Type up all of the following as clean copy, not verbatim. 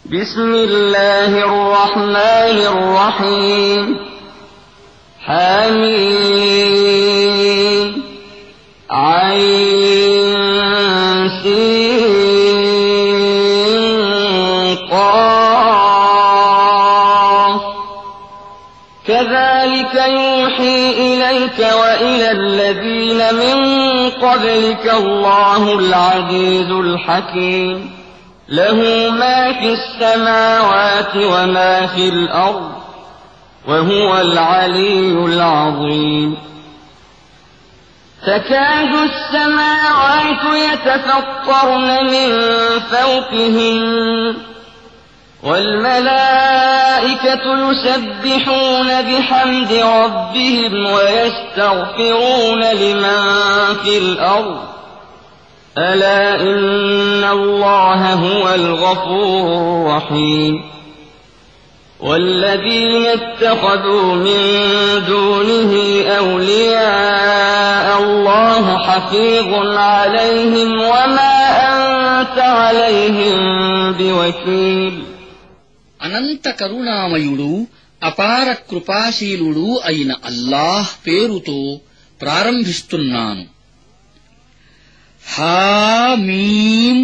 بسم الله الرحمن الرحيم حميم عين سين قاف كذلك يوحي إليك وإلى الذين من قبلك الله العزيز الحكيم له ما في السماوات وما في الأرض وهو العلي العظيم تكاد السماوات يتفطرن من فوقهن والملائكة يسبحون بحمد ربهم ويستغفرون لمن في الأرض ألا إن الله هو الغفور الرحيم والذين اتخذوا من دونه أولياء الله حفيظ عليهم وما أنت عليهم بوكيل అనంత కరుణామయుడు అపార కృపాశీలుడు అయిన అల్లాహ్ పేరుతో ప్రారంభిస్తున్నాను. హామీం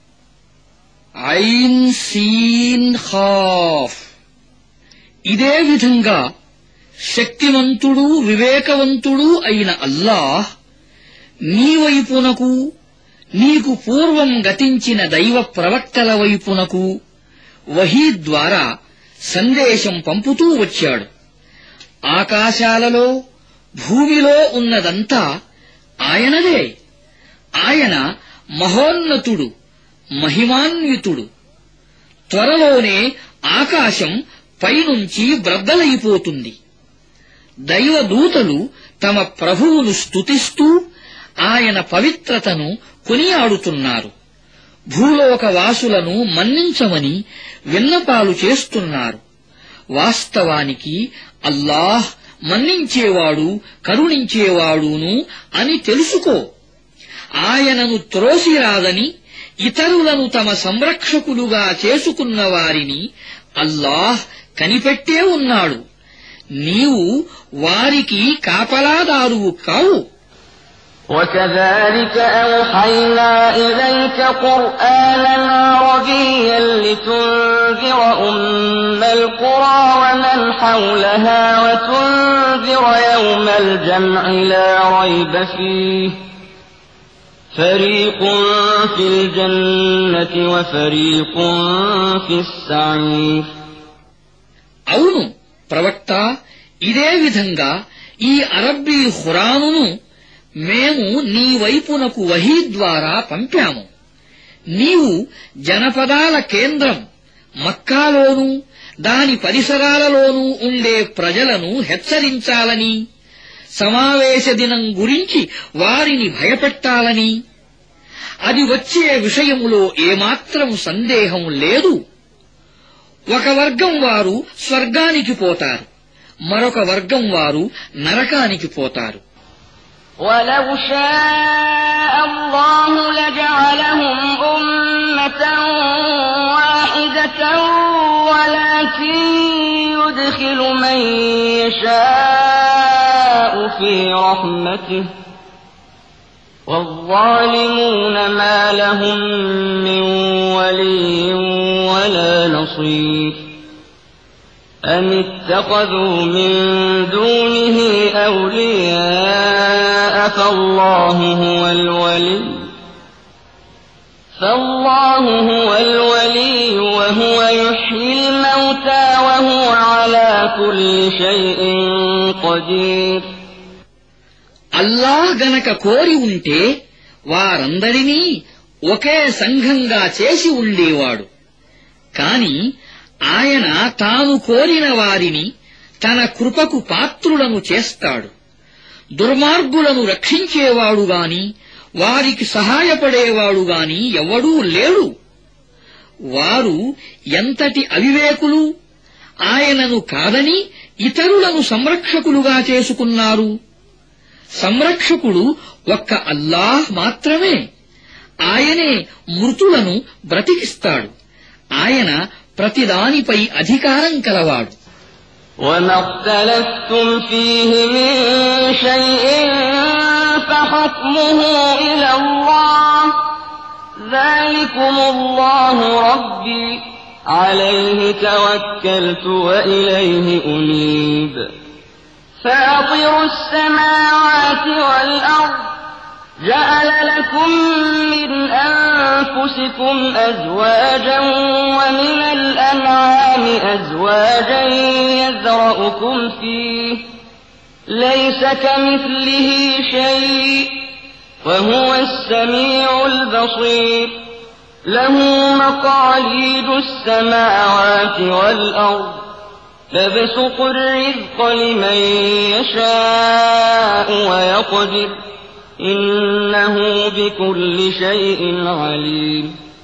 ఐన్ సీన్ ఖాఫ్. ఇదే విధంగా శక్తివంతుడు వివేకవంతుడు అయిన అల్లాహ్ నీ వైపునకు నీకు పూర్వం గతించిన దైవ ప్రవక్తల వైపునకు వహీ ద్వారా సందేశం పంపుతూ వచ్చాడు. ఆకాశాలలో భూమిలో ఉన్నదంతా ఆయనదే. ఆయన మహోన్నతుడు మహిమాన్వితుడు. త్వరలోనే ఆకాశం పైనుంచి బ్రద్దలైపోతుంది. దైవదూతలు తమ ప్రభువును స్తుతిస్తూ ఆయన పవిత్రతను కొనియాడుతున్నారు. భూలోకవాసులను మన్నించమని విన్నపాలు చేస్తున్నారు. వాస్తవానికి అల్లాహ్ మన్నించేవాడు కరుణించేవాడును అని తెలుసుకో. ఆయనను త్రోసిరాదని ఇతరులను తమ సంరక్షకులుగా చేసుకున్న వారిని అల్లాహ్ కనిపెట్టే ఉన్నాడు. నీవు వారికి కాపలాదారువు కావు. وكذلك أوحينا إليك قرآنا عربيا لتنذر أم القرى ومن حولها وتنذر يوم الجمع لا ريب فيه فريق في الجنة وفريق في السعير. అవును ప్రవక్త, ఇదే విధంగా ఈ అరబ్బీ ఖురానును మేము నీ వైపునకు వహీ ద్వారా పంపాము. నీవు జనపదాల కేంద్రం మక్కాలోనూ దాని పరిసరాలలోనూ ఉండే ప్రజలను హెచ్చరించాలని, సమావేశ దినం గురించి వారిని భయపెట్టాలని. అది వచ్చే విషయములో ఏమాత్రం సందేహం లేదు. ఒక వర్గం వారు స్వర్గానికి పోతారు, మరొక వర్గం వారు నరకానికి పోతారు. وَلَوْ شَاءَ اللَّهُ لَجَعَلَهُمْ أُمَّةً وَاحِدَةً وَلَكِن يُدْخِلُ مَن يَشَاءُ فِي رَحْمَتِهِ وَالظَّالِمُونَ مَا لَهُم مِّن وَلِيٍّ وَلَا نَصِيرٍ أَمِ اتَّخَذُوا مِن دُونِهِ أَوْلِيَاءَ فَاللَّهُ هُوَ الْوَلِيُّ وَهُوَ يُحْيِي الْمَوْتَىٰ وَهُوَ عَلَىٰ كُلِّ شَيْءٍ قَدِيرٌ. అల్లాహ్ గనక కోరి ఉంటే వారందరినీ ఒకే సంఘంగా చేసి ఉండేవాడు. కాని ఆయన తాను కోరిన వారిని తన కృపకు పాత్రులను చేస్తాడు. దుర్మార్గులను రక్షించేవాడుగాని వారికి సహాయపడేవాడుగాని ఎవడూ లేడు. వారు ఎంతటి అవివేకులు! ఆయనను కాదని ఇతరులను సంరక్షకులుగా చేసుకున్నారు. సంరక్షకుడు ఒక్క అల్లాహ్ మాత్రమే. ఆయనే మృతులను బ్రతికిస్తాడు. ఆయన ప్రతిదానిపై అధికారం కలవాడు. وما اختلفتم فيه من شيء فحكمه إلى الله ذلكم الله ربي عليه توكلت وإليه أنيب فاطر السماوات والأرض جعل لكم من أنفسكم أزواجا ومن الأنعام أزواجا يذرأكم فيه ليس كمثله شيء وهو السميع البصير له مقاليد السماوات والأرض يبسط الرزق لمن يشاء ويقدر إنه بكل شيء عليم.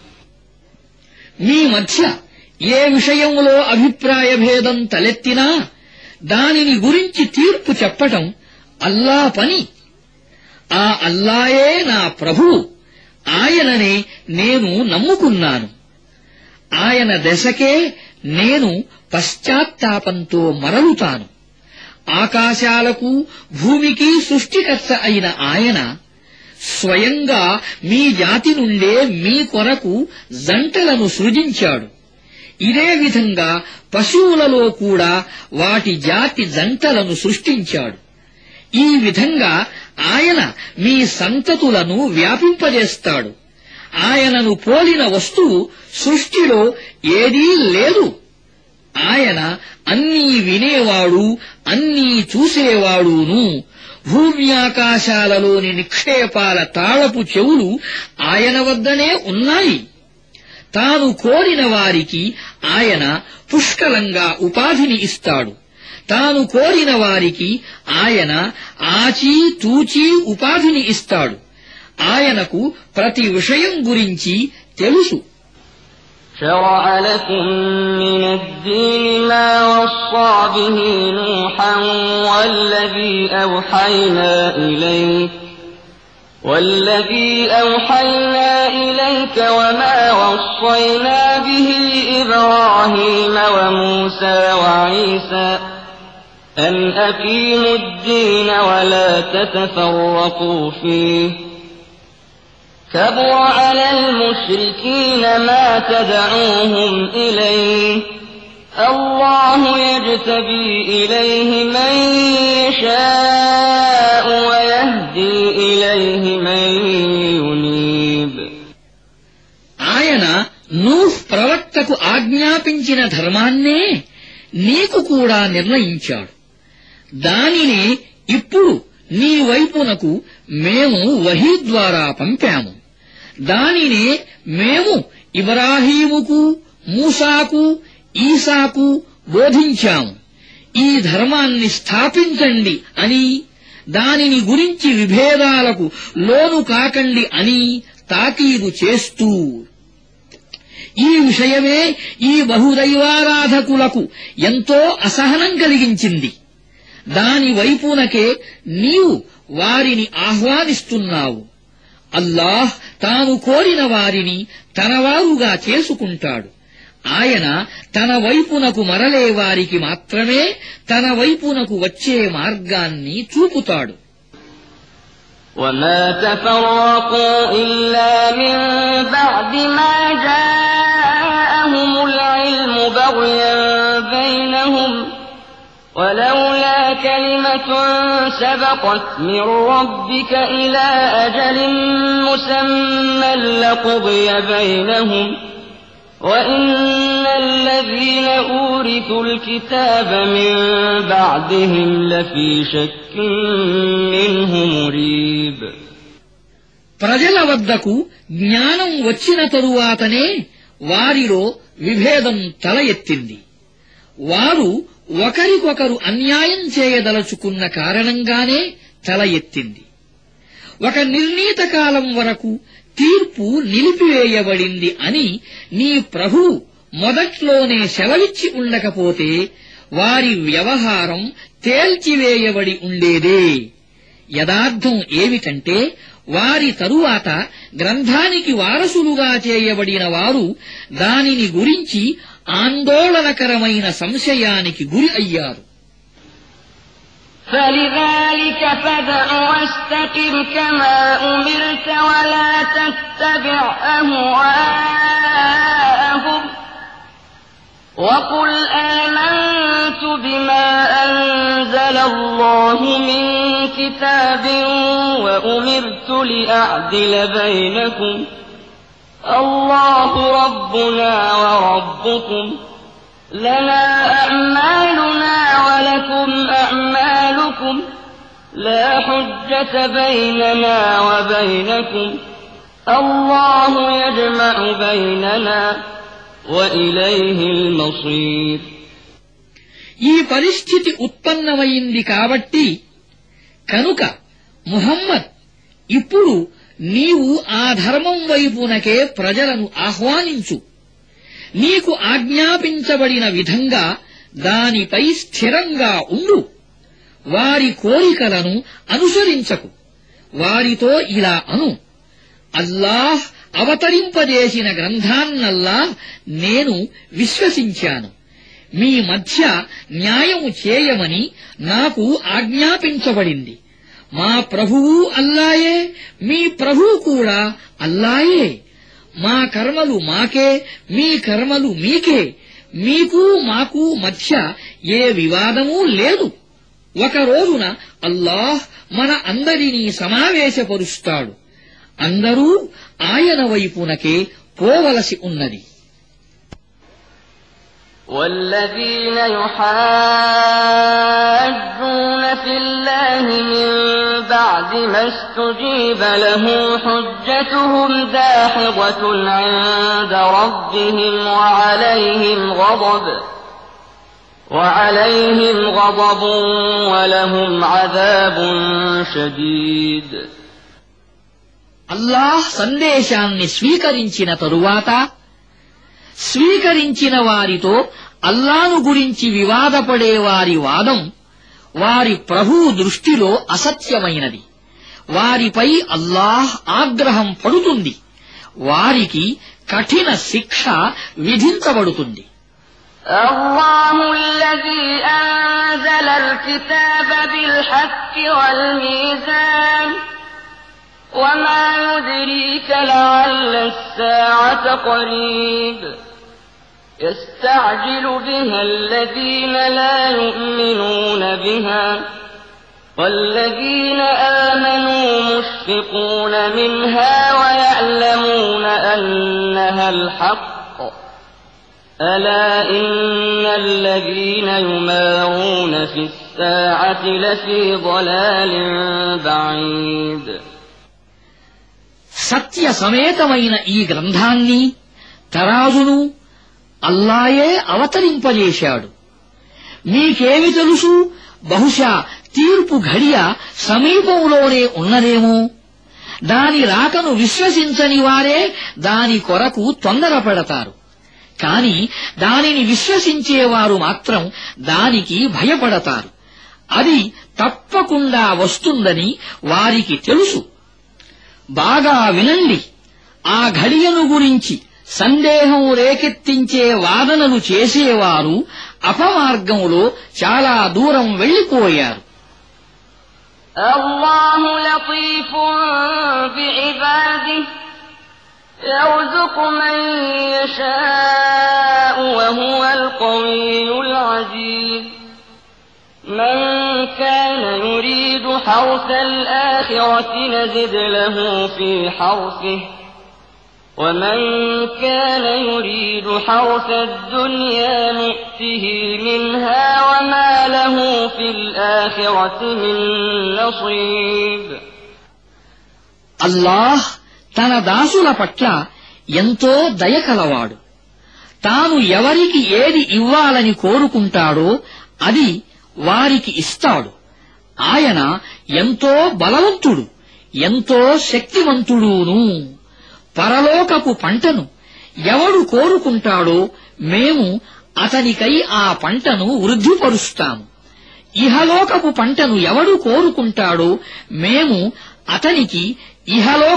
మీ మధ్య ఏ విషయంలో అభిప్రాయ భేదం తలెత్తినా దానిని గురించి తీర్పు చెప్పటం అల్లా పని. ఆ అల్లాయే నా ప్రభువు, ఆయననే నేను నమ్ముకున్నాను. ఆయన దశకే నేను పశ్చాత్తాపంతో మరలుతాను. ఆకాశాలకు భూమికి సృష్టికర్త అయిన ఆయన స్వయంగా మీ జాతి నుండే మీ కొరకు జంటలను సృజించాడు. ఇదే విధంగా పశువులలో కూడా వాటి జాతి జంటలను సృష్టించాడు. ఈ విధంగా ఆయన మీ సంతతులను వ్యాపింపజేస్తాడు. ఆయనను పోలిన వస్తువు సృష్టిలో ఏదీ లేదు. ఆయన అన్నీ వినేవాడు, అన్నీ చూసేవాడును. భూమ్యాకాశాలలోని నిక్షేపాల తాళపు చెవులు ఆయన వద్దనే ఉన్నాయి. తాను కోరిన వారికి ఆయన పుష్కలంగా ఉపాధిని ఇస్తాడు. తాను కోరిన వారికి ఆయన ఆచి తూచి ఉపాధిని ఇస్తాడు. ఆయనకు ప్రతి విషయం గురించి తెలుసు. شرع لكم من الدين ما وصى به نوحا والذي أوحينا إليك وما وصينا به إبراهيم وموسى وعيسى أن أقيموا الدين ولا تتفرقوا فيه كبر على المشركين ما تدعوهم إليه الله يجتبي إليه من يشاء ويهدي إليه من ينيب. ఆయన నూహ్ ప్రవక్తకు ఆజ్ఞాపించిన ధర్మాన్నే నీకు కూడా నిర్ణయించాడు. దానినే ఇప్పుడు నీ వైపునకు మేము వహీ ద్వారా పంపాము. దానినే మేము ఇబ్రాహీముకు, మూసాకు, ఈసాకు బోధించాము. ఈ ధర్మాన్ని స్థాపించండి అని, దానిని గురించి విభేదాలకు లోను కాకండి అని తాకీదు చేస్తూ, ఈ విషయమే ఈ బహుదైవారాధకులకు ఎంతో అసహనం కలిగించింది. దాని వైపునకే నీవు వారిని ఆహ్వానిస్తున్నావు. అల్లాహ్ తాను కోరిన వారిని తనవారుగా చేసుకుంటాడు. ఆయన తన వైపునకు మరలే వారికి మాత్రమే తన వైపునకు వచ్చే మార్గాన్ని చూపుతాడు. وما تفرقوا إلا من بعد ما جاءهم العلم بغيا بينهم ولولا كلمة سبقت من ربك إلى أجل مسمى لقضي بينهم وإن الذين أورثوا الكتاب من بعدهم لفي شك منه مريب. ప్రజల వద్దకు జ్ఞానం వచ్చిన తరువాతనే వారిలో విభేదం తల ఎత్తింది. వారు ఒకరికొకరు అన్యాయం చేయదలుచుకున్న కారణంగానే తల ఎత్తింది. ఒక నిర్ణీత కాలం వరకు తీర్పు నిలిపివేయబడింది అని నీ ప్రభువు మొదట్లోనే సెలవిచ్చి ఉండకపోతే వారి వ్యవహారం తేల్చివేయబడి ఉండేదే. యదార్థం ఏమిటంటే వారి తరువాత గ్రంథానికి వారసులుగా చేయబడిన వారు దానిని గురించి ఆందోళనకరమైన సంశయానికి గురి అయ్యారు. فلذلك فادع واستقم كما أمرت ولا تتبع أهواءهم وقل آمنت بما أنزل الله من كتاب وأمرت لأعدل بينكم الله ربنا وربكم لنا أعمالنا ولكم أعمالكم لا حجة بيننا وبينكم الله يجمع بيننا وإليه المصير. ఈ పరిస్థితి ఉత్పన్నమైంది కాబట్టి కనుక ముహమ్మద్ ఇప్పుడు నీవు ఆ ధర్మం వైపునకే ప్రజలను ఆహ్వానించు. నీకు ఆజ్ఞాపించబడిన విధంగా దానిపై స్థిరంగా ఉండు. వారి కోరికలను అనుసరించకు. వారితో ఇలా అను, అల్లాహ్ అవతరింపజేసిన గ్రంథాన్నల్లా నేను విశ్వసించాను. మీ మధ్య న్యాయము చేయమని నాకు ఆజ్ఞాపించబడింది. మా ప్రభువు అల్లాయే, మీ ప్రభువు కూడా అల్లాయే. మా కర్మలు మాకే, మీ కర్మలు మీకే. మీకు మాకు మధ్య ఏ వివాదమూ లేదు. ఒక రోజున అల్లాహ్ మన అందరినీ సమావేశపరుస్తాడు. అందరూ ఆయన వైపునకే పోవలసి ఉన్నది. والذين يحاجون في الله من بعد ما استجيب له حجتهم داحضة عند ربهم وعليهم غضب ولهم عذاب شديد. అల్లాహ్ సందేశాన్ని స్వీకరించిన తరువాత స్వీకరించిన వారితో అల్లాను గురించి వివాదపడే వారి వాదం వారి ప్రభువు దృష్టిలో అసత్యమైనది. వారిపై అల్లాహ్ ఆగ్రహం పడుతుంది. వారికి కఠిన శిక్ష విధించబడుతుంది. الله الذي أنزل الكتاب بالحق والميزان وما يدريك لعل الساعة قريب يستعجل بها الذين لا يؤمنون بها والذين آمنوا مشفقون منها ويعلمون أنها الحق ألا إن الذين يمارون في الساعة لفي ضلال بعيد. సత్య సమేతమైన ఈ గ్రంథాన్ని తరాజును అల్లాయే అవతరింపజేశాడు. మీకేమి తెలుసు, బహుశా తీర్పు ఘడియ సమీపంలోనే ఉన్నదేమో. దాని రాకను విశ్వసించని వారే దాని కొరకు తొందరపడతారు. కాని దానిని విశ్వసించేవారు మాత్రం దానికి భయపడతారు. అది తప్పకుండా వస్తుందని వారికి తెలుసు. బాగా వినండి, ఆ ఘడియను గురించి సందేహం రేకెత్తించే వాదనలు చేసేవారు అపమార్గంలో చాలా దూరం వెళ్లిపోయారు. అల్లాహు లతీఫున్ బిఇబాదిహి يرزق من يشاء وهو القوي العزيز من كان يريد حرث الآخرة نزد له في حرثه ومن كان يريد حرث الدنيا نؤته منها وما له في الآخرة من نصيب. الله తన దాసుల పట్ల ఎంతో దయకలవాడు. తాను ఎవరికి ఏది ఇవ్వాలని కోరుకుంటాడో అది వారికి ఇస్తాడు. ఆయన ఎంతో బలవంతుడు, ఎంతో శక్తివంతుడును. పరలోకపు పంటను ఎవడు కోరుకుంటాడో మేము అతనికై ఆ పంటను వృద్ధిపరుస్తాము. ఇహలోకపు పంటను ఎవడు కోరుకుంటాడో మేము అతనికి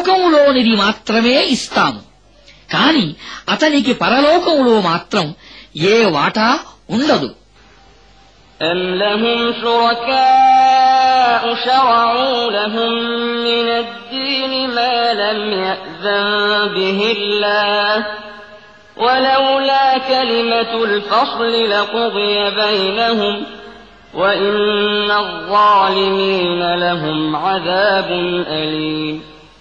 ఇహలోకంలోనిది మాత్రమే ఇస్తాము. కాని అతనికి పరలోకంలో మాత్రం ఏ వాటా ఉండదు. أَمْ لَهُمْ شُرَكَاءُ شَرَعُوا لَهُم مِّنَ الدِّينِ مَا لَمْ يَأْذَن بِهِ اللَّهُ وَلَوْلَا كَلِمَةُ الْفَصْلِ لَقُضِيَ بَيْنَهُمْ وَإِنَّ الظَّالِمِينَ لَهُمْ عَذَابٌ أَلِيمٌ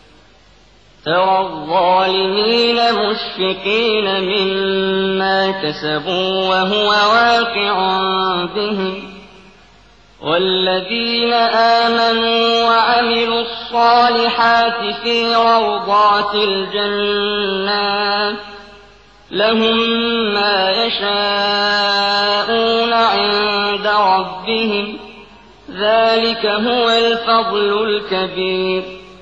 تَرَى الظَّالِمِينَ مُشْفِقِينَ مِمَّا كَسَبُوا وَهُوَ وَاقِعٌ بِهِمْ وَالَّذِينَ آمَنُوا وَعَمِلُوا الصَّالِحَاتِ فِي رَوْضَاتِ الْجَنَّاتِ لَهُم مَّا يَشَاءُونَ عِندَ رَبِّهِمْ ذَلِكَ هُوَ الْفَضْلُ الْكَبِيرُ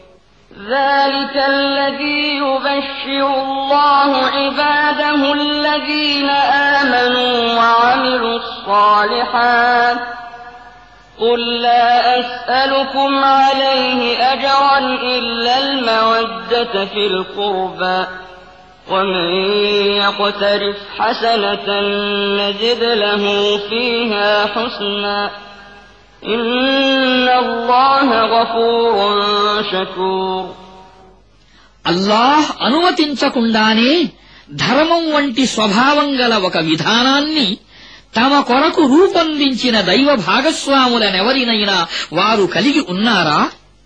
ذَلِكَ الَّذِي يُبَشِّرُ اللَّهُ عِبَادَهُ الَّذِينَ آمَنُوا وَعَمِلُوا الصَّالِحَاتِ قُل لَّا أَسْأَلُكُمْ عَلَيْهِ أَجْرًا إِلَّا الْمَوَدَّةَ فِي الْقُرْبَىٰ وَمَن يَقْتَرِفْ حَسَنَةً نَّزِدْ لَهُ فِيهَا حُسْنًا إِنَّ اللَّهَ غَفُورٌ شَكُورٌ. అల్లాహ్ అనుమతించకుండానే ధర్మం వంటి స్వభావం గల ఒక విధానాన్ని తమ కొరకు రూపొందించిన దైవ భాగస్వాములనెవరినైనా వారు కలిగి ఉన్నారా?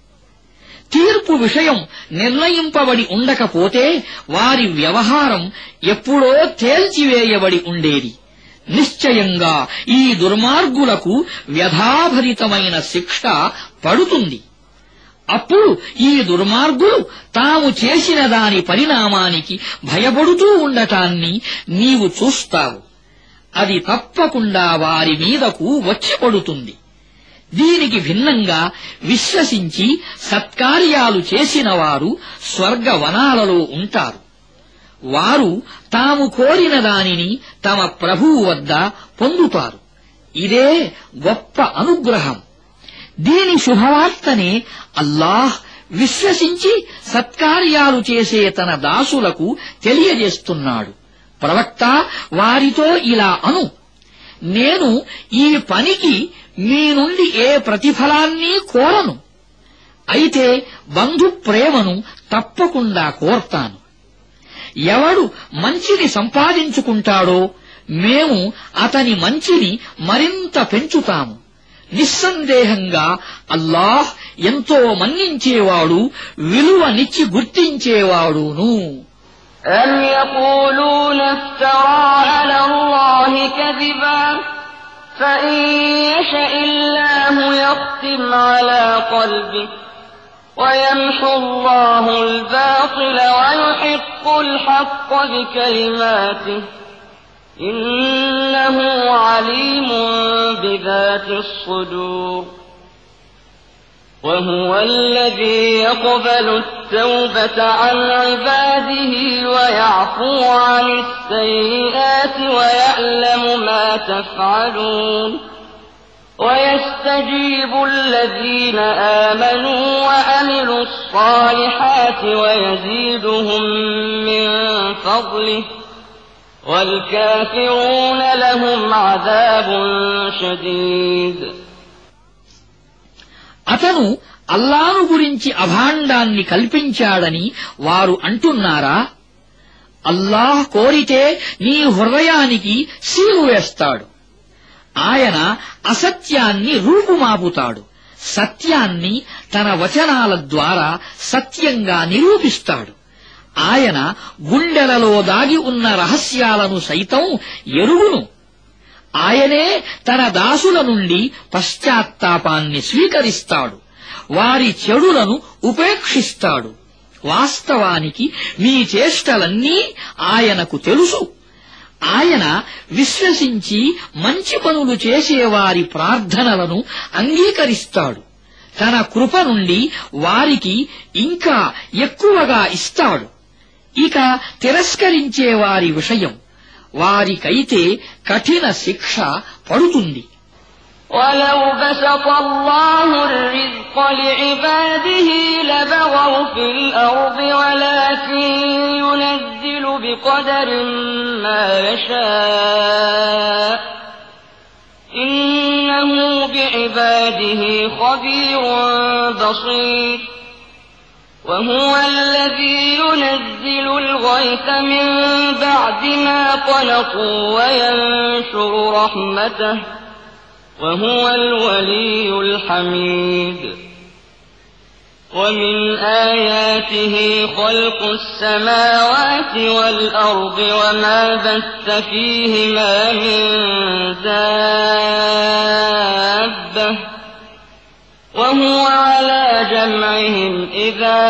తీర్పు విషయం నిర్ణయింపబడి ఉండకపోతే వారి వ్యవహారం ఎప్పుడో తేల్చివేయబడి ఉండేది. నిశ్చయంగా ఈ దుర్మార్గులకు వ్యధాభరితమైన శిక్ష పడుతుంది. అప్పుడు ఈ దుర్మార్గులు తాము చేసిన దాని పరిణామానికి భయపడుతూ ఉండటాన్ని నీవు చూస్తావు. అది తప్పకుండా వారి మీదకు వచ్చి పడుతుంది. దీనికి భిన్నంగా విశ్వసించి సత్కార్యాలు చేసిన వారు స్వర్గవనాలలో ఉంటారు. వారు తాము కోరిన దానిని తమ ప్రభువు వద్ద పొందుతారు. ఇదే గొప్ప అనుగ్రహం. దీని శుభవార్తనే అల్లాహ్ విశ్వసించి సత్కార్యాలు చేసే తన దాసులకు తెలియజేస్తున్నాడు. ప్రవక్త వారితో ఇలా అను, నేను ఈ పనికి మీ నుండి ఏ ప్రతిఫలాన్ని కోరను. అయితే బంధు ప్రేమను తప్పకుండా కోర్తాను. ఎవడు మంచిని సంపాదించుకుంటాడో మేము అతని మంచిని మరింత పెంచుతాము. నిస్సందేహంగా అల్లాహ్ ఎంతో మన్నించేవాడు, విలువనిచ్చి గుర్తించేవాడును. أَمْ يَقُولُونَ افْتَرَىٰ عَلَى اللَّهِ كَذِبًا فَإِن يَشَإِ اللَّهُ يَخْتِمْ عَلَىٰ قَلْبِكَ وَيَمْحُ اللَّهُ الْبَاطِلَ وَيُحِقُّ الْحَقَّ بِكَلِمَاتِهِ إِنَّهُ عَلِيمٌ بِذَاتِ الصُّدُورِ وَهُوَ الَّذِي يَقْبَلُ التَّوْبَةَ عَنْ عِبَادِهِ وَيَعْفُو عَنِ السَّيِّئَاتِ وَيَعْلَمُ مَا تَفْعَلُونَ وَيَسْتَجِيبُ الَّذِينَ آمَنُوا وَعَمِلُوا الصَّالِحَاتِ وَيَزِيدُهُم مِّن فَضْلِهِ وَالْكَافِرُونَ لَهُمْ عَذَابٌ شَدِيدٌ. అతను అల్లాహ్ను గురించి అభాండాన్ని కల్పించాడని వారు అంటున్నారా? అల్లాహ్ కోరితే నీ హృదయానికి సీలు వేస్తాడు. ఆయన అసత్యాన్ని రూపుమాపుతాడు. సత్యాన్ని తన వచనాల ద్వారా సత్యంగా నిరూపిస్తాడు. ఆయన గుండెలలో దాగి ఉన్న రహస్యాలను సైతం ఎరుగును. ఆయనే తన దాసుల నుండి పశ్చాత్తాపాన్ని స్వీకరిస్తాడు. వారి చెడులను ఉపేక్షిస్తాడు. వాస్తవానికి మీ చేష్టలన్నీ ఆయనకు తెలుసు. ఆయన విశ్వసించి మంచి పనులు చేసేవారి ప్రార్థనలను అంగీకరిస్తాడు. తన కృప నుండి వారికి ఇంకా ఎక్కువగా ఇస్తాడు. ఇక తిరస్కరించే వారి విషయం, వారికైతే కఠిన శిక్ష పడుతుంది. وَلَوْ بَسَطَ اللَّهُ الرِّزْقَ لِعِبَادِهِ لَبَغَوْا فِي الْأَرْضِ وَلَٰكِن يُنَزِّلُ بقدر ما يشاء إنه بعباده خبير بصير وهو الذي ينزل الغيث من بعد ما قنطوا وينشر رحمته وهو الولي الحميد ومن آياته خلق السماوات والأرض وما بث فيهما من دابة وهو على جمعهم إذا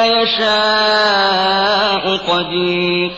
يشاء قدير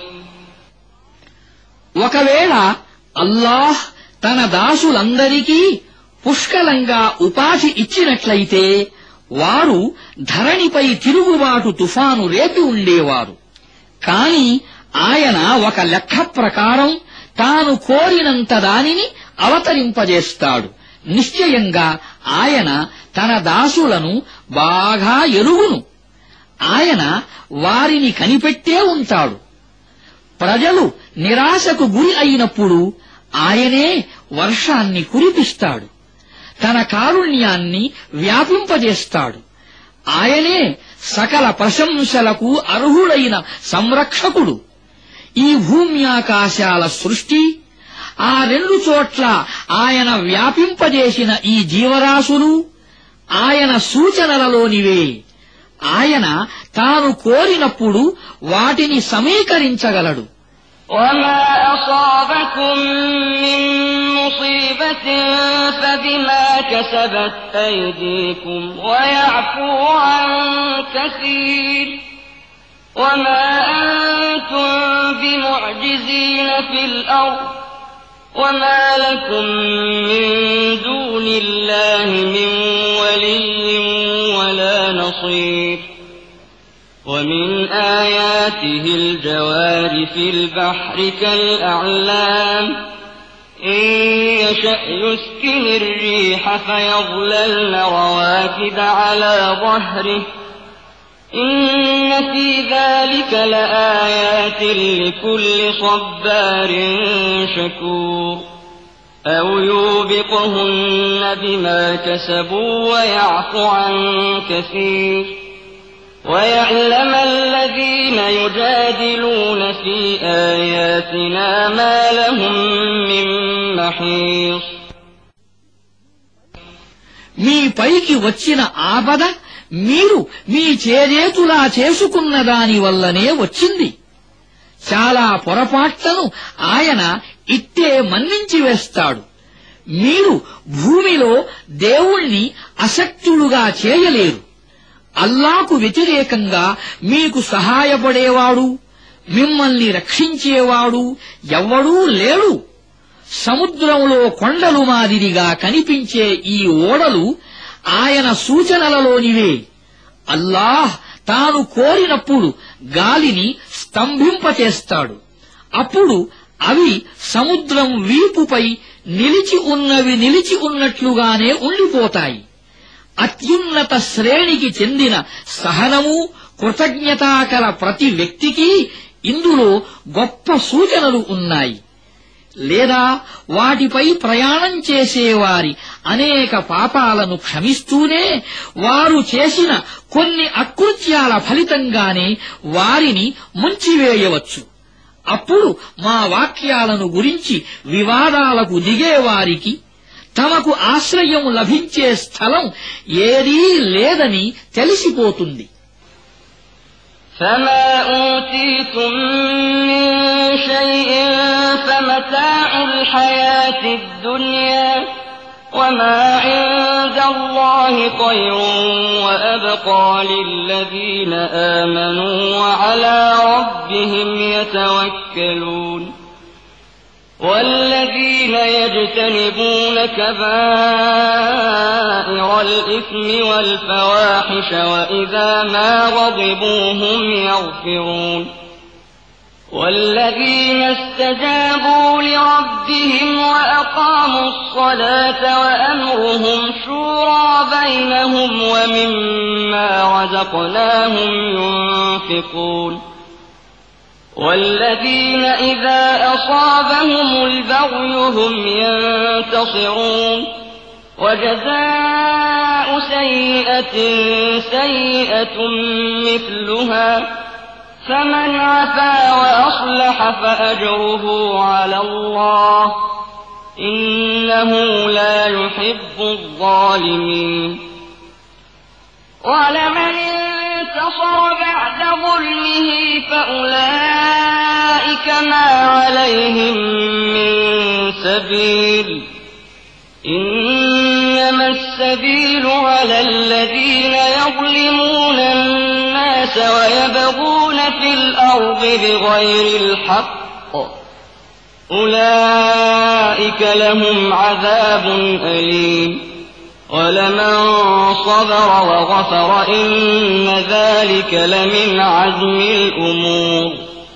ఒకవేళ అల్లాహ్ తన దాసులందరికీ పుష్కలంగా ఉపాధి ఇచ్చినట్లయితే వారు ధరణిపై తిరుగుబాటు తుఫాను రేపి ఉండేవారు. కాని ఆయన ఒక లెక్క ప్రకారం తాను కోరినంత దానిని అవతరింపజేస్తాడు. నిశ్చయంగా ఆయన తన దాసులను బాగా ఎరుగును. ఆయన వారిని కనిపెట్టే ఉంటాడు. ప్రజలు నిరాశకు గురి అయినప్పుడు ఆయనే వర్షాన్ని కురిపిస్తాడు. తన కారుణ్యాన్ని వ్యాపింపజేస్తాడు. ఆయనే సకల ప్రశంసలకు అర్హుడైన సంరక్షకుడు. ఈ భూమ్యాకాశాల సృష్టి, ఆ రెండు చోట్ల ఆయన వ్యాపింపజేసిన ఈ జీవరాశులు ఆయన సూచనలలోనివే. ఆయన తాను కోరినప్పుడు వాటిని సమీకరించగలడు. وما أصابكم من مصيبة فبما كسبت أيديكم ويعفو عن كثير وما أنتم بمعجزين في الأرض وما لكم من دون الله من ولي ولا نصير ومن آياته الجوار في البحر كالأعلام إن يشأ يسكن الريح فيظللن رواكد على ظهره إن في ذلك لآيات لكل صبار شكور أو يوبقهن بما كسبوا ويعفو عن كثير ويعلم الذين يجادلون في آياتنا ما لهم من محيص మీ పైకి వచ్చిన ఆపద మీరు మీ చేజేతులా చేసుకున్న దాని వల్లనే వచ్చింది. చాలా పొరపాట్లను ఆయన ఇట్టే మన్నించి వేస్తాడు. మీరు భూమిలో దేవుణ్ణి అశక్తులుగా చేయలేరు. అల్లాకు వ్యతిరేకంగా మీకు సహాయపడేవాడు, మిమ్మల్ని రక్షించేవాడు ఎవ్వడూ లేడు. సముద్రంలో కొండలు మాదిరిగా కనిపించే ఈ ఓడలు ఆయన సూచనలలోనివే. అల్లాహ్ తాను కోరినప్పుడు గాలిని స్తంభింపచేస్తాడు. అప్పుడు అవి సముద్రం వీపుపై నిలిచి ఉన్నట్లుగానే ఉండిపోతాయి. అత్యున్నత శ్రేణికి చెందిన సహనము, కృతజ్ఞతాకల ప్రతి వ్యక్తికి ఇందులో గొప్ప సూచనలు ఉన్నాయి. లేదా వాటిపై ప్రయాణం చేసేవారి అనేక పాపాలను క్షమిస్తూనే వారు చేసిన కొన్ని అకృత్యాల ఫలితంగానే వారిని ముంచివేయవచ్చు. అప్పుడు మా వాక్యాలను గురించి వివాదాలకు దిగేవారికి తమకు ఆశ్రయం లభించే స్థలం ఏదీ లేదని తెలిసిపోతుంది. فما أوتيتم من شيء فمتاع الحياة الدنيا وما عند الله خير وأبقى للذين آمنوا وعلى ربهم يتوكلون والذين يجتنبون كبائر الإثم والفواحش وإذا ما غضبوا هم يغفرون والذين استجابوا لربهم وأقاموا الصلاة وأمرهم شورى بينهم ومما رزقناهم ينفقون والذين إذا أصابهم البغي هم ينتصرون وجزاء سيئة سيئة مثلها فمن عفا وأصلح فأجره على الله إنه لا يحب الظالمين ولمن انتصر بعد ظلمه فأولئك ما عليهم من سبيل إنما السبيل على الذين يظلمون الناس ويبغون في الأرض بغير الحق أولئك لهم عذاب أليم ولمن صبر وغفر إن ذلك لمن عزم الأمور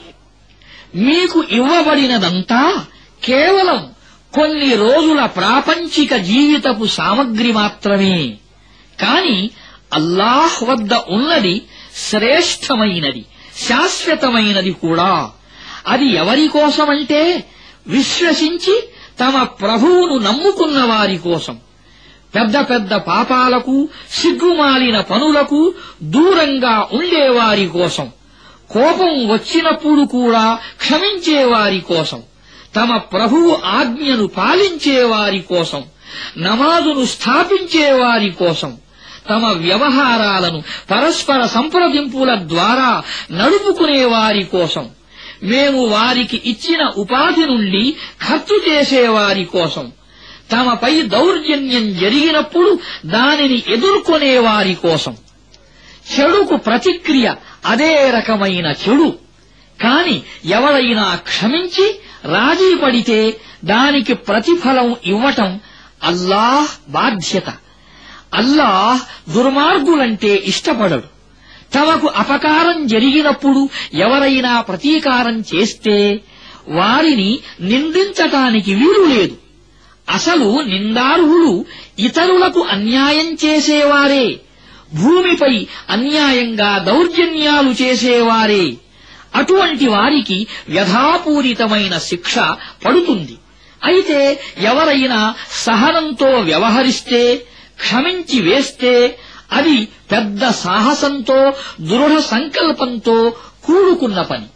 మీకు ఇవ్వబడినదంతా కేవలం కొన్ని రోజుల ప్రాపంచిక జీవితపు సామగ్రి మాత్రమే. కాని అల్లాహ్ వద్ద ఉన్నది శ్రేష్టమైనది, శాశ్వతమైనది కూడా. అది ఎవరి కోసమంటే విశ్వసించి తమ ప్రభువును నమ్ముకున్న వారి కోసం. పెద్ద పెద్ద పాపాలకు, సిగ్గుమాలిన పనులకు దూరంగా ఉండేవారి కోసం. కోపం వచ్చినప్పుడు కూడా క్షమించేవారి కోసం. తమ ప్రభువు ఆజ్ఞను పాలించేవారి కోసం. నమాజును స్థాపించేవారి కోసం. తమ వ్యవహారాలను పరస్పర సంప్రదింపుల ద్వారా నడుపుకునేవారి కోసం. మేము వారికి ఇచ్చిన ఉపాధి నుండి ఖర్చు చేసేవారి కోసం. తమపై దౌర్జన్యం జరిగినప్పుడు దానిని ఎదుర్కొనేవారి కోసం. చెడుకు ప్రతిక్రియ అదే రకమైన చెడు. కాని ఎవరైనా క్షమించి రాజీ పడితే దానికి ప్రతిఫలం ఇవ్వటం అల్లాహ్ బాధ్యత. అల్లాహ్ దుర్మార్గులంటే ఇష్టపడడు. తమకు అపకారం జరిగినప్పుడు ఎవరైనా ప్రతీకారం చేస్తే వారిని నిందించటానికి వీలు లేదు. అసలు నిందార్హులు ఇతరులకు అన్యాయం చేసేవారే, భూమిపై అన్యాయంగా దౌర్జన్యాలు చేసేవారే. అటువంటి వారికి వ్యధాపూరితమైన శిక్ష పడుతుంది. అయితే ఎవరైనా సహనంతో వ్యవహరిస్తే, క్షమించి వేస్తే అది పెద్ద సాహసంతో, దృఢ సంకల్పంతో కూడుకున్న పని.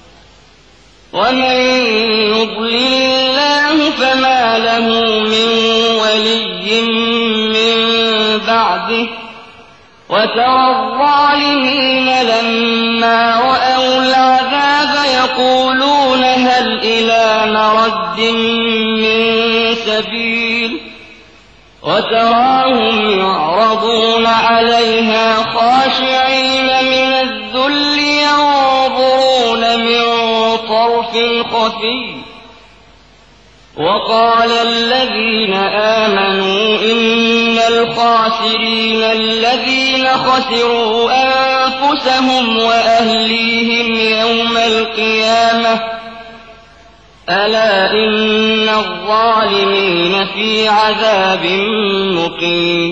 ومن يضلل الله فما له من ولي من بعده وترى الظالمين لما رأوا العذاب يقولون هل إلى مرد من سبيل وتراهم يعرضون عليها خاشعين من الذل ينظرون من طرف خفي وقال الذين آمنوا إن الخاسرين الذين خسروا أنفسهم وأهليهم يوم القيامة ألا إن الظالمين في عذاب مقيم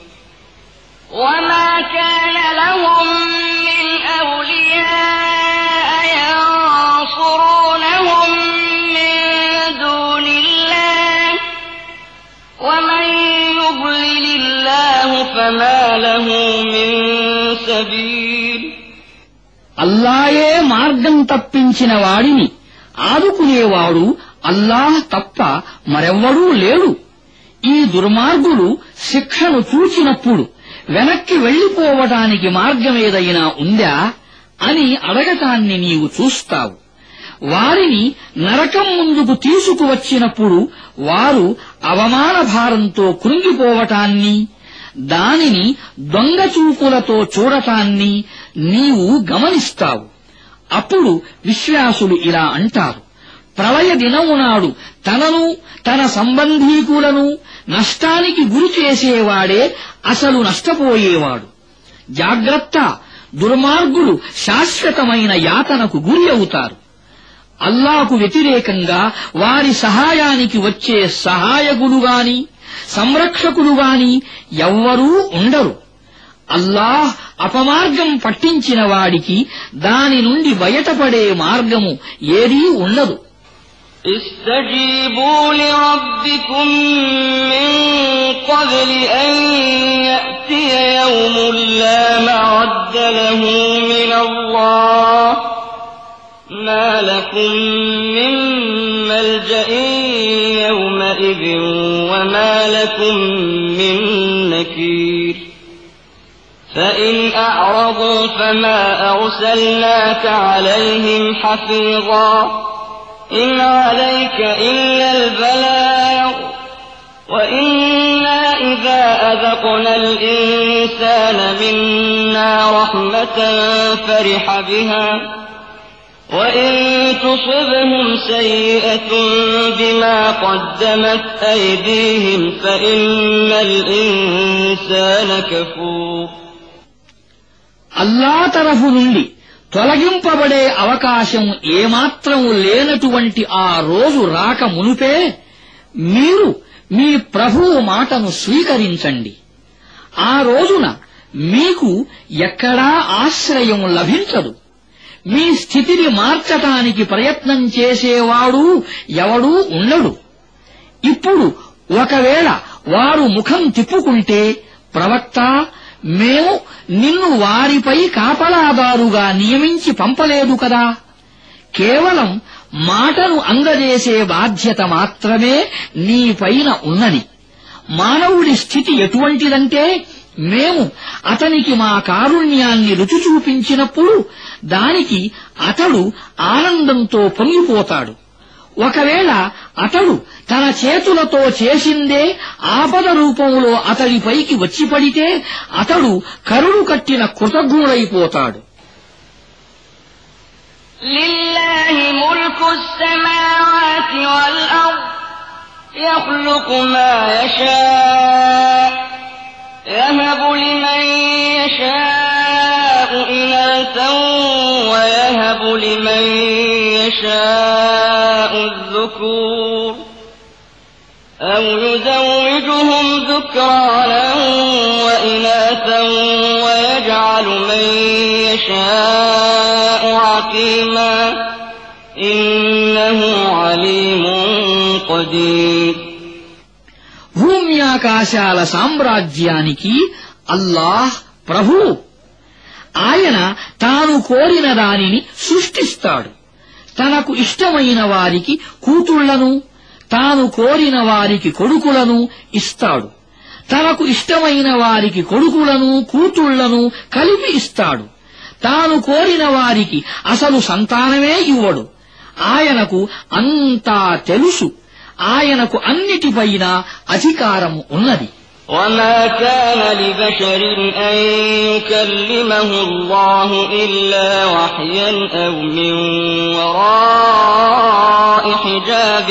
وما كان لهم من أولياء ينصرونهم من دون الله ومن يضلل الله فما له من سبيل అల్లాయే మార్గం తప్పించిన వాడిని ఆదుకునేవాడు అల్లాహ్ తప్ప మరెవ్వడూ లేడు. ఈ దుర్మార్గులు శిక్షను చూచినప్పుడు వెనక్కి వెళ్లిపోవటానికి మార్గమేదైనా ఉందా అని అడగటాన్ని నీవు చూస్తావు. వారిని నరకం ముందుకు తీసుకువచ్చినప్పుడు వారు అవమాన భారంతో కృంగిపోవటాన్ని, దానిని దొంగచూపులతో చూడటాన్ని నీవు గమనిస్తావు. అప్పుడు విశ్వాసులు ఇలా అంటారు: ప్రళయ దినము నాడు తనను తన సంబంధీకులను నష్టానికి గురి చేసేవాడే అసలు నష్టపోయేవాడు. జాగ్రత్త, దుర్మార్గులు శాశ్వతమైన యాతనకు గురి అవుతారు. అల్లాకు వ్యతిరేకంగా వారి సహాయానికి వచ్చే సహాయకులుగాని సంరక్షకులుగాని ఎవ్వరూ ఉండరు. అల్లాహ్ అపమార్గం పట్టించిన వాడికి దాని నుండి బయటపడే మార్గము ఏదీ ఉండదు. استجيبوا لربكم من قبل أن يأتي يوم لا مرد له من الله ما لكم من ملجأ يومئذ وما لكم من نكير فإن أعرضوا فما أرسلناك عليهم حفيظا إن عليك إلا البلاغ وإنا إذا أذقنا الإنسان منا رحمة فرح بها وإن تصبهم سيئة بما قدمت أيديهم فإن الإنسان كفور అల్లా తరఫు నుండి తొలగింపబడే అవకాశం ఏమాత్రం లేనటువంటి ఆ రోజు రాక మునుపే మీరు మీ ప్రభువు మాటను స్వీకరించండి. ఆ రోజున మీకు ఎక్కడా ఆశ్రయం లభించదు. మీ స్థితిని మార్చటానికి ప్రయత్నం చేసేవాడు ఎవడూ ఉండడు. ఇప్పుడు ఒకవేళ వారు ముఖం తిప్పుకుంటే, ప్రవక్త, మేము నిన్ను వారిపై కాపలాదారుగా నియమించి పంపలేదు కదా, కేవలం మాటను అందజేసే బాధ్యత మాత్రమే నీపైన ఉన్నది. మానవుడి స్థితి ఎటువంటిదంటే, మేము అతనికి మా కారుణ్యాన్ని రుచి చూపించినప్పుడు దానికి అతడు ఆనందంతో పొంగిపోతాడు. ఒకవేళ అతడు తన చేతులతో చేసిందే ఆపద రూపంలో అతడిపైకి వచ్చిపడితే అతడు కరుడు కట్టిన కృతజ్ఞుడైపోతాడు. لله ملك السماوات والأرض يخلق ما يشاء يهب لمن يشاء إناثا ويهب لمن يشاء الذكور أو يزوجهم ذكرانا وإناثا ويجعل من يشاء عقيما إنه عليم قدير భూమ్యాకాశాల సామ్రాజ్యానికి అల్లాహ్ ప్రభువు. ఆయన తాను కోరిన దానిని సృష్టిస్తాడు. తనకు ఇష్టమైన వారికి కూతుళ్లను, తాను కోరిన వారికి కొడుకులను ఇస్తాడు. తనకు ఇష్టమైన వారికి కొడుకులను, కూతుళ్లను కలిపి ఇస్తాడు. తాను కోరిన వారికి అసలు సంతానమే ఇవ్వడు. ఆయనకు అంతా తెలుసు. ఆయనకు అన్నిటిపైన అధికారం ఉన్నది. وما كان لبشر أن يكلمه الله إلا وحيا أو من وراء حجاب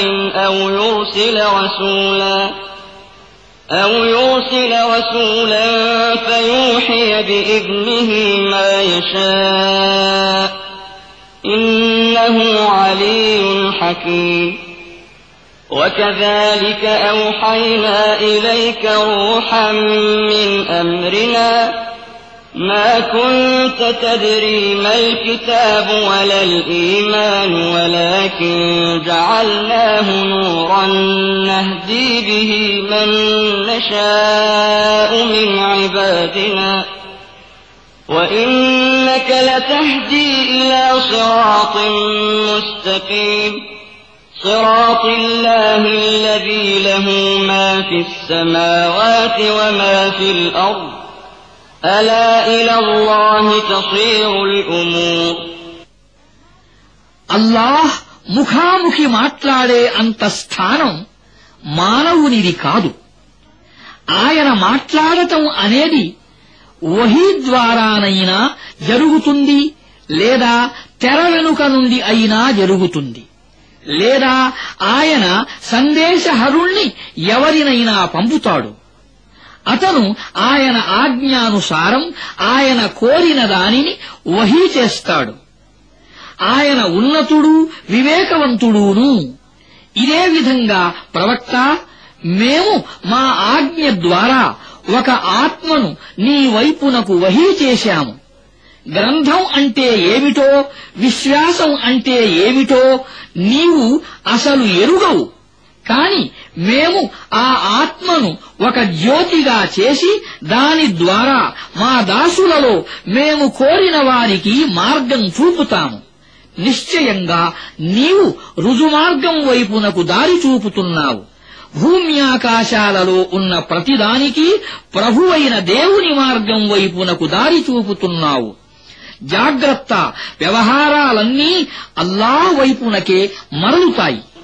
أو يرسل رسولا فيوحي بإذنه ما يشاء إنه علي حكيم وكذلك أوحينا إليك روحا من أمرنا ما كنت تدري ما الكتاب ولا الإيمان ولكن جعلناه نورا نهدي به من نشاء من عبادنا وإنك لتهدي إلى صراط مستقيم صراط الله الذي له ما في السماوات وما في الأرض ألا إلى الله تصير الأمور అల్లాహ్ ముఖాముఖి మాట్లాడే అంత స్థానం మానవునిది కాదు. ఆయన మాట్లాడటం అనేది వహీ ద్వారానైనా జరుగుతుంది, లేదా తెర వెనుక నుండి అయినా జరుగుతుంది, లేదా ఆయన సందేశహరుణ్ణి ఎవరినైనా పంపుతాడు. అతను ఆయన ఆజ్ఞానుసారం ఆయన కోరిన దానిని వహీ చేస్తాడు. ఆయన ఉన్నతుడు, వివేకవంతుడూను. ఇదే విధంగా ప్రవక్త, మేము మా ఆజ్ఞ ద్వారా ఒక ఆత్మను నీ వైపునకు వహీ చేశాము. గ్రంథం అంటే ఏమిటో, విశ్వాసం అంటే ఏమిటో నీవు అసలు ఎరుగవు. కాని మేము ఆ ఆత్మను ఒక జ్యోతిగా చేసి దాని ద్వారా మా దాసులలో మేము కోరిన వారికి మార్గం చూపుతాము. నిశ్చయంగా నీవు రుజుమార్గం వైపునకు దారి చూపుతున్నావు. భూమ్యాకాశాలలో ఉన్న ప్రతిదానికి ప్రభువైన దేవుని మార్గం వైపునకు దారి చూపుతున్నావు. జాగ్రత్త, వ్యవహారాలన్నీ అల్లాహ్ వైపునకే మరలుతాయి.